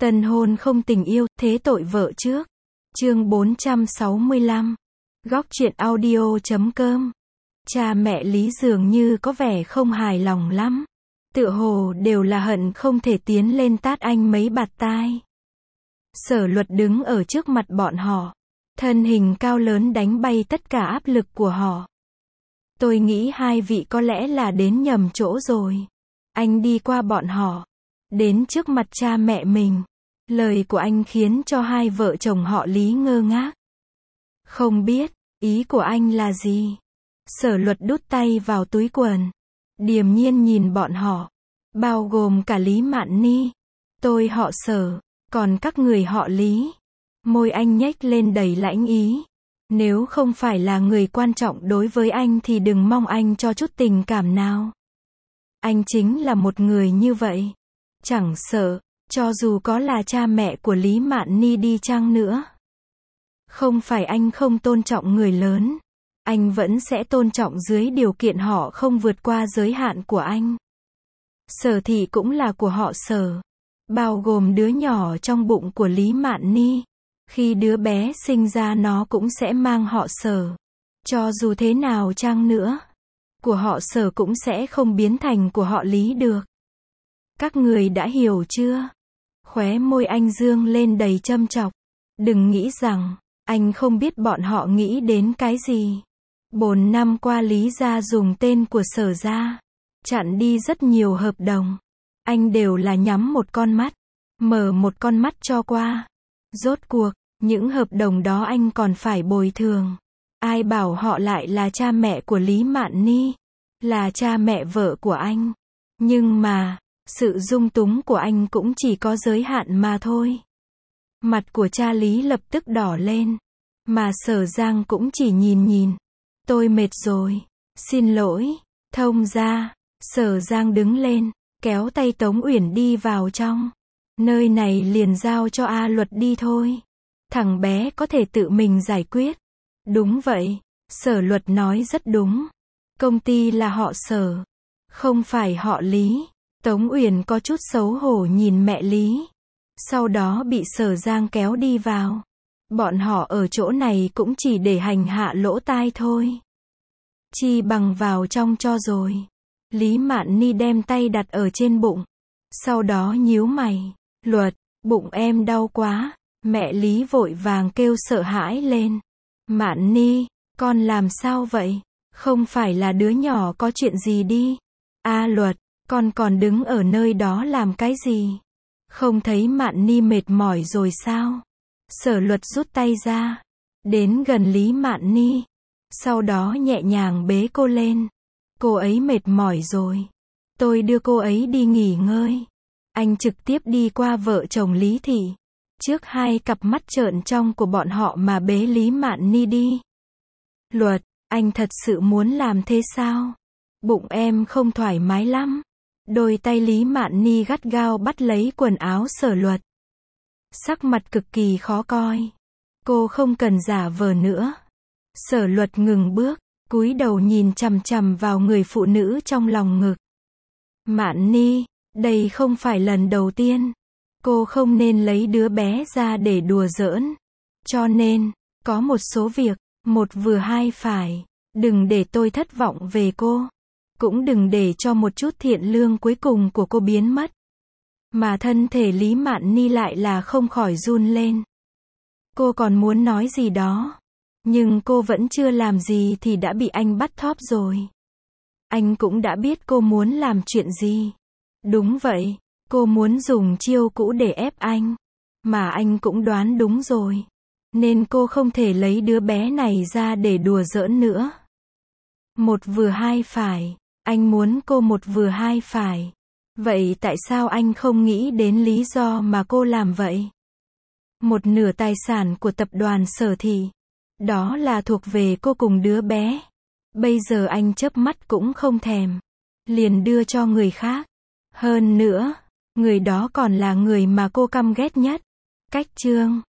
Tân hôn không tình yêu, thế tội vợ trước. Chương 465. Góc truyện audio.com. Cha mẹ Lý dường như có vẻ không hài lòng lắm. Tựa hồ đều là hận không thể tiến lên tát anh mấy bạt tai. Sở Luật đứng ở trước mặt bọn họ. Thân hình cao lớn đánh bay tất cả áp lực của họ. Tôi nghĩ hai vị có lẽ là đến nhầm chỗ rồi. Anh đi qua bọn họ. Đến trước mặt cha mẹ mình. Lời của anh khiến cho hai vợ chồng họ Lý ngơ ngác. Không biết, ý của anh là gì? Sở Luật đút tay vào túi quần. Điềm nhiên nhìn bọn họ. Bao gồm cả Lý Mạn Ni. Tôi họ Sở, còn các người họ Lý. Môi anh nhếch lên đầy lãnh ý. Nếu không phải là người quan trọng đối với anh thì đừng mong anh cho chút tình cảm nào. Anh chính là một người như vậy. Chẳng sợ, cho dù có là cha mẹ của Lý Mạn Ni đi chăng nữa. Không phải anh không tôn trọng người lớn. Anh vẫn sẽ tôn trọng dưới điều kiện họ không vượt qua giới hạn của anh. Sở Thị cũng là của họ Sở. Bao gồm đứa nhỏ trong bụng của Lý Mạn Ni. Khi đứa bé sinh ra nó cũng sẽ mang họ Sở. Cho dù thế nào chăng nữa, của họ Sở cũng sẽ không biến thành của họ Lý được. Các người đã hiểu chưa? Khóe môi anh dương lên đầy châm chọc. Đừng nghĩ rằng, anh không biết bọn họ nghĩ đến cái gì. 4 năm qua Lý gia dùng tên của Sở gia, chặn đi rất nhiều hợp đồng. Anh đều là nhắm một con mắt, mở một con mắt cho qua. Rốt cuộc, những hợp đồng đó anh còn phải bồi thường. Ai bảo họ lại là cha mẹ của Lý Mạn Ni, là cha mẹ vợ của anh. Nhưng mà, sự dung túng của anh cũng chỉ có giới hạn mà thôi. Mặt của cha Lý lập tức đỏ lên. Mà Sở Giang cũng chỉ nhìn. Tôi mệt rồi. Xin lỗi. Thông ra. Sở Giang đứng lên, kéo tay Tống Uyển đi vào trong. Nơi này liền giao cho A Luật đi thôi. Thằng bé có thể tự mình giải quyết. Đúng vậy. Sở Luật nói rất đúng. Công ty là họ Sở, không phải họ Lý. Tống Uyển có chút xấu hổ nhìn mẹ Lý. Sau đó bị Sở Giang kéo đi vào. Bọn họ ở chỗ này cũng chỉ để hành hạ lỗ tai thôi. Chi bằng vào trong cho rồi. Lý Mạn Ni đem tay đặt ở trên bụng. Sau đó nhíu mày. Luật, bụng em đau quá. Mẹ Lý vội vàng kêu sợ hãi lên. Mạn Ni, con làm sao vậy? Không phải là đứa nhỏ có chuyện gì đi. A Luật, con còn đứng ở nơi đó làm cái gì? Không thấy Mạn Ni mệt mỏi rồi sao? Sở Luật rút tay ra, đến gần Lý Mạn Ni. Sau đó nhẹ nhàng bế cô lên. Cô ấy mệt mỏi rồi. Tôi đưa cô ấy đi nghỉ ngơi. Anh trực tiếp đi qua vợ chồng Lý Thị. Trước hai cặp mắt trợn trong của bọn họ mà bế Lý Mạn Ni đi. Luật, anh thật sự muốn làm thế sao? Bụng em không thoải mái lắm. Đôi tay Lý Mạn Ni gắt gao bắt lấy quần áo Sở Luật. Sắc mặt cực kỳ khó coi. Cô không cần giả vờ nữa. Sở Luật ngừng bước, cúi đầu nhìn chằm chằm vào người phụ nữ trong lòng ngực. Mạn Ni, đây không phải lần đầu tiên. Cô không nên lấy đứa bé ra để đùa giỡn. Cho nên, có một số việc, một vừa hai phải. Đừng để tôi thất vọng về cô. Cũng đừng để cho một chút thiện lương cuối cùng của cô biến mất. Mà thân thể Lý Mạn Ni lại là không khỏi run lên. Cô còn muốn nói gì đó. Nhưng cô vẫn chưa làm gì thì đã bị anh bắt thóp rồi. Anh cũng đã biết cô muốn làm chuyện gì. Đúng vậy, cô muốn dùng chiêu cũ để ép anh. Mà anh cũng đoán đúng rồi. Nên cô không thể lấy đứa bé này ra để đùa giỡn nữa. Một vừa hai phải. Anh muốn cô một vừa hai phải. Vậy tại sao anh không nghĩ đến lý do mà cô làm vậy? Một nửa tài sản của tập đoàn Sở Thị. Đó là thuộc về cô cùng đứa bé. Bây giờ anh chớp mắt cũng không thèm. Liền đưa cho người khác. Hơn nữa, người đó còn là người mà cô căm ghét nhất. Cách chương